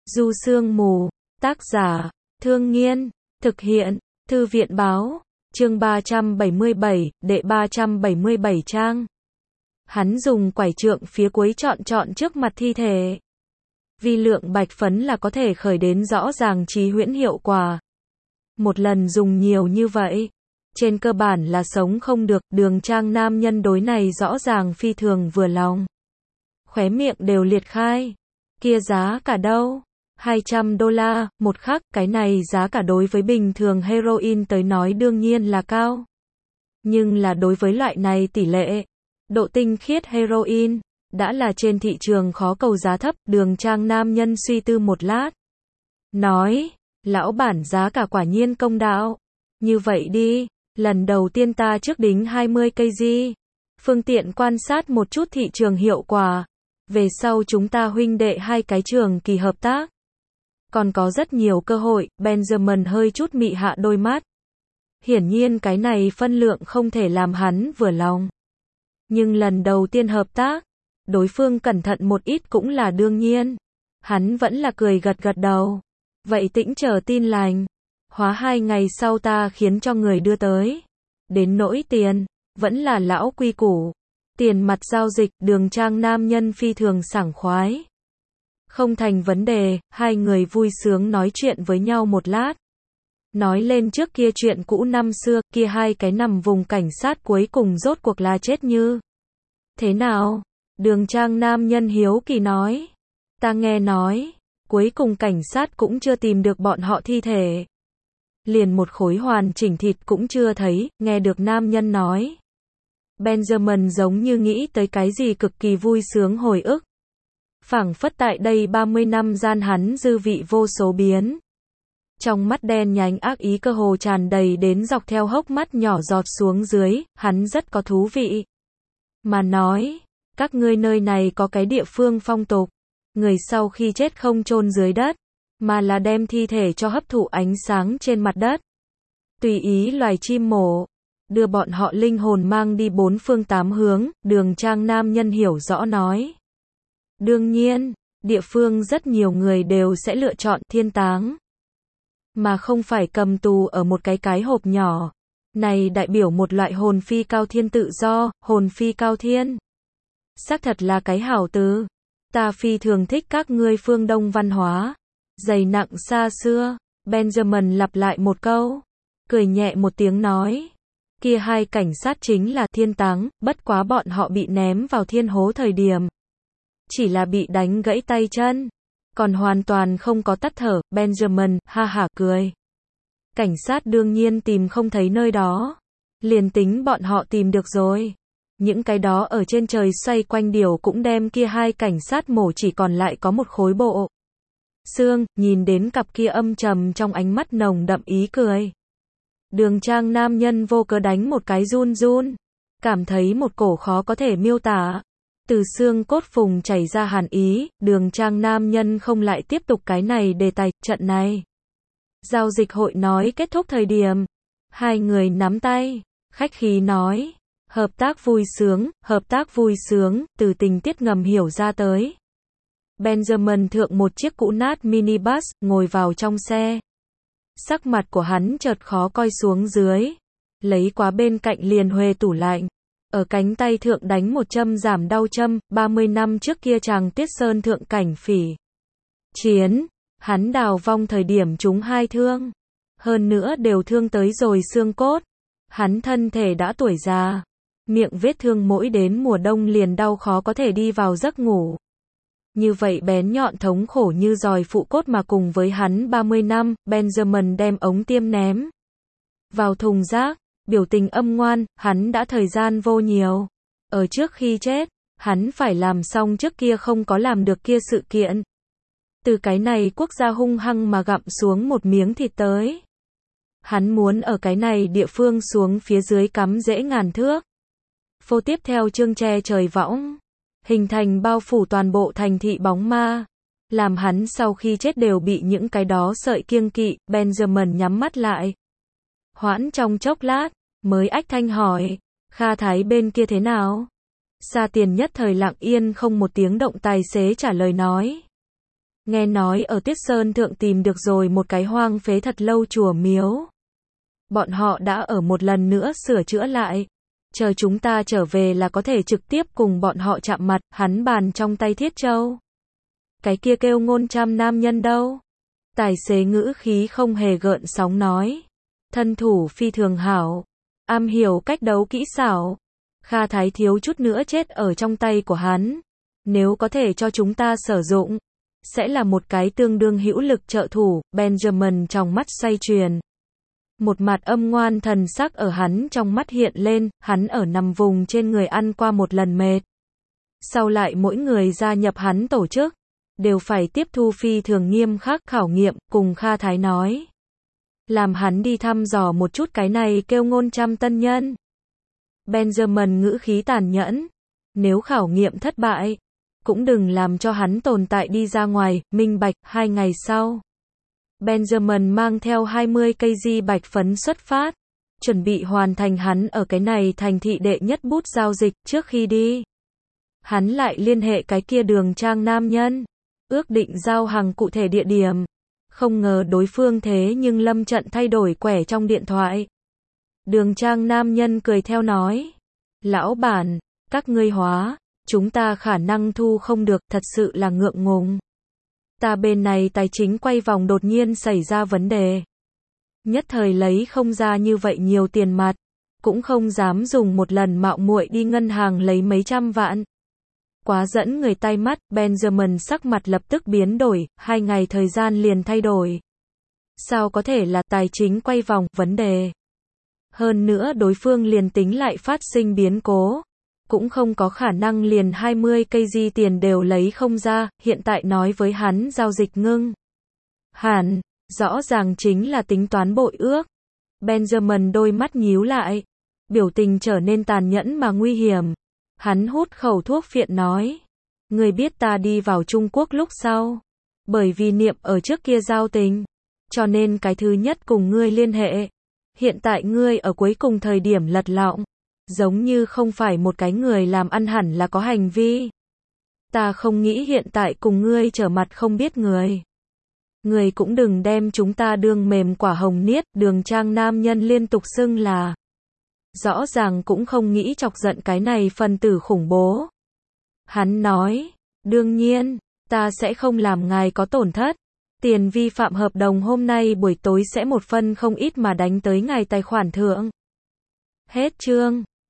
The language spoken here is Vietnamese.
Du Sương Mù, tác giả, Thương Nghiên, thực hiện, Thư viện Báo, chương 377, đệ 377 trang. Hắn dùng quải trượng phía cuối chọn trước mặt thi thể. Vi lượng bạch phấn là có thể khởi đến rõ ràng trí huyễn hiệu quả. Một lần dùng nhiều như vậy, trên cơ bản là sống không được. Đường Trang nam nhân đối này rõ ràng phi thường vừa lòng. Khóe miệng đều liệt khai. Kia giá cả đâu? $200, một khắc, cái này giá cả đối với bình thường heroin tới nói đương nhiên là cao. Nhưng là đối với loại này tỷ lệ, độ tinh khiết heroin, đã là trên thị trường khó cầu giá thấp. Đường Trang nam nhân suy tư một lát. Nói, lão bản giá cả quả nhiên công đạo. Như vậy đi, lần đầu tiên ta trước đính 20 kg. Phương tiện quan sát một chút thị trường hiệu quả. Về sau chúng ta huynh đệ hai cái trường kỳ hợp tác. Còn có rất nhiều cơ hội. Benjamin hơi chút mị hạ đôi mắt. Hiển nhiên cái này phân lượng không thể làm hắn vừa lòng. Nhưng lần đầu tiên hợp tác, đối phương cẩn thận một ít cũng là đương nhiên. Hắn vẫn là cười gật đầu. Vậy tĩnh chờ tin lành. Hóa 2 ngày sau ta khiến cho người đưa tới. Đến nỗi tiền, vẫn là lão quy củ. Tiền mặt giao dịch. Đường Trang nam nhân phi thường sảng khoái. Không thành vấn đề. Hai người vui sướng nói chuyện với nhau một lát. Nói lên trước kia chuyện cũ năm xưa. Kia hai cái nằm vùng cảnh sát cuối cùng rốt cuộc là chết như thế nào? Đường Trang nam nhân hiếu kỳ nói. Ta nghe nói, cuối cùng cảnh sát cũng chưa tìm được bọn họ thi thể. Liền một khối hoàn chỉnh thịt cũng chưa thấy. Nghe được nam nhân nói, Benjamin giống như nghĩ tới cái gì cực kỳ vui sướng hồi ức. Phảng phất tại đây 30 năm gian hắn dư vị vô số biến. Trong mắt đen nhánh ác ý cơ hồ tràn đầy đến dọc theo hốc mắt nhỏ giọt xuống dưới. Hắn rất có thú vị. Mà nói, các ngươi nơi này có cái địa phương phong tục. Người sau khi chết không chôn dưới đất, mà là đem thi thể cho hấp thụ ánh sáng trên mặt đất. Tùy ý loài chim mổ, đưa bọn họ linh hồn mang đi 4 phương 8 hướng. Đường Trang nam nhân hiểu rõ nói. Đương nhiên, địa phương rất nhiều người đều sẽ lựa chọn thiên táng, mà không phải cầm tù ở một cái hộp nhỏ. Này đại biểu một loại hồn phi cao thiên tự do. Hồn phi cao thiên, xác thật là cái hảo từ. Ta phi thường thích các ngươi phương Đông văn hóa. Dày nặng xa xưa. Benjamin lặp lại một câu. Cười nhẹ một tiếng nói. Kia hai cảnh sát chính là thiên táng. Bất quá bọn họ bị ném vào thiên hố thời điểm, chỉ là bị đánh gãy tay chân. Còn hoàn toàn không có tắt thở. Benjamin ha hả cười. Cảnh sát đương nhiên tìm không thấy nơi đó. Liền tính bọn họ tìm được rồi, những cái đó ở trên trời xoay quanh điều cũng đem kia hai cảnh sát mổ chỉ còn lại có một khối bộ xương. Nhìn đến cặp kia âm trầm trong ánh mắt nồng đậm ý cười, Đường Trang nam nhân vô cớ đánh một cái run run. Cảm thấy một cổ khó có thể miêu tả, từ xương cốt phùng chảy ra hàn ý. Đường Trang nam nhân không lại tiếp tục cái này đề tài. Trận này giao dịch hội nói kết thúc thời điểm, hai người nắm tay, khách khí nói. Hợp tác vui sướng, từ tình tiết ngầm hiểu ra tới. Benjamin thượng một chiếc cũ nát minibus, ngồi vào trong xe. Sắc mặt của hắn chợt khó coi xuống dưới. Lấy quá bên cạnh liền huề tủ lạnh. Ở cánh tay thượng đánh một châm giảm đau châm. 30 năm trước kia chàng Tiết Sơn thượng cảnh phỉ chiến, hắn đào vong thời điểm trúng 2 thương. Hơn nữa đều thương tới rồi xương cốt. Hắn thân thể đã tuổi già. Miệng vết thương mỗi đến mùa đông liền đau khó có thể đi vào giấc ngủ. Như vậy bén nhọn thống khổ như giòi phụ cốt mà cùng với hắn 30 năm. Benjamin đem ống tiêm ném vào thùng rác. Biểu tình âm ngoan. Hắn đã thời gian vô nhiều. Ở trước khi chết, hắn phải làm xong trước kia không có làm được kia sự kiện. Từ cái này quốc gia hung hăng mà gặm xuống một miếng thịt tới. Hắn muốn ở cái này địa phương xuống phía dưới cắm rễ ngàn thước. Phô tiếp theo chương che trời võng, hình thành bao phủ toàn bộ thành thị bóng ma. Làm hắn sau khi chết đều bị những cái đó sợi kiêng kỵ. Benjamin nhắm mắt lại. Hoãn trong chốc lát, mới ách thanh hỏi. Kha Thái bên kia thế nào? Xa Tiền nhất thời lặng yên không một tiếng động. Tài xế trả lời nói. Nghe nói ở Tuyết Sơn Thượng tìm được rồi một cái hoang phế thật lâu chùa miếu. Bọn họ đã ở một lần nữa sửa chữa lại. Chờ chúng ta trở về là có thể trực tiếp cùng bọn họ chạm mặt, hắn bàn trong tay Thiết Châu. Cái kia kêu Ngôn Trăm nam nhân đâu? Tài xế ngữ khí không hề gợn sóng nói. Thân thủ phi thường hảo, am hiểu cách đấu kỹ xảo. Kha Thái thiếu chút nữa chết ở trong tay của hắn. Nếu có thể cho chúng ta sử dụng, sẽ là một cái tương đương hữu lực trợ thủ. Benjamin trong mắt xoay chuyển. Một mặt âm ngoan thần sắc ở hắn trong mắt hiện lên, hắn ở nằm vùng trên người ăn qua một lần mệt. Sau lại mỗi người gia nhập hắn tổ chức, đều phải tiếp thu phi thường nghiêm khắc khảo nghiệm, cùng Kha Thái nói. Làm hắn đi thăm dò một chút cái này kêu Ngôn Trăm tân nhân. Benjamin ngữ khí tàn nhẫn. Nếu khảo nghiệm thất bại, cũng đừng làm cho hắn tồn tại đi ra ngoài, minh bạch. 2 ngày sau, Benjamin mang theo 20 cây di bạch phấn xuất phát, chuẩn bị hoàn thành hắn ở cái này thành thị đệ nhất bút giao dịch. Trước khi đi, hắn lại liên hệ cái kia Đường Trang nam nhân, ước định giao hàng cụ thể địa điểm. Không ngờ đối phương thế nhưng lâm trận thay đổi quẻ trong điện thoại. Đường Trang nam nhân cười theo nói. Lão bản, các ngươi hóa, chúng ta khả năng thu không được, thật sự là ngượng ngùng. Ta bên này tài chính quay vòng đột nhiên xảy ra vấn đề. Nhất thời lấy không ra như vậy nhiều tiền mặt, cũng không dám dùng một lần mạo muội đi ngân hàng lấy mấy trăm vạn. Quá dẫn người tay mắt, Benjamin sắc mặt lập tức biến đổi, 2 ngày thời gian liền thay đổi. Sao có thể là tài chính quay vòng, vấn đề. Hơn nữa đối phương liền tính lại phát sinh biến cố, cũng không có khả năng liền 20 cây di tiền đều lấy không ra, hiện tại nói với hắn giao dịch ngưng. Hẳn, rõ ràng chính là tính toán bội ước. Benjamin đôi mắt nhíu lại, biểu tình trở nên tàn nhẫn mà nguy hiểm. Hắn hút khẩu thuốc phiện nói. Ngươi biết ta đi vào Trung Quốc lúc sau. Bởi vì niệm ở trước kia giao tình. Cho nên cái thứ nhất cùng ngươi liên hệ. Hiện tại ngươi ở cuối cùng thời điểm lật lọng. Giống như không phải một cái người làm ăn hẳn là có hành vi. Ta không nghĩ hiện tại cùng ngươi trở mặt không biết người. Ngươi cũng đừng đem chúng ta đương mềm quả hồng niết. Đường Trang nam nhân liên tục xưng là. Rõ ràng cũng không nghĩ chọc giận cái này phân tử khủng bố. Hắn nói, đương nhiên, ta sẽ không làm ngài có tổn thất. Tiền vi phạm hợp đồng hôm nay buổi tối sẽ một phân không ít mà đánh tới ngài tài khoản thượng. Hết chương.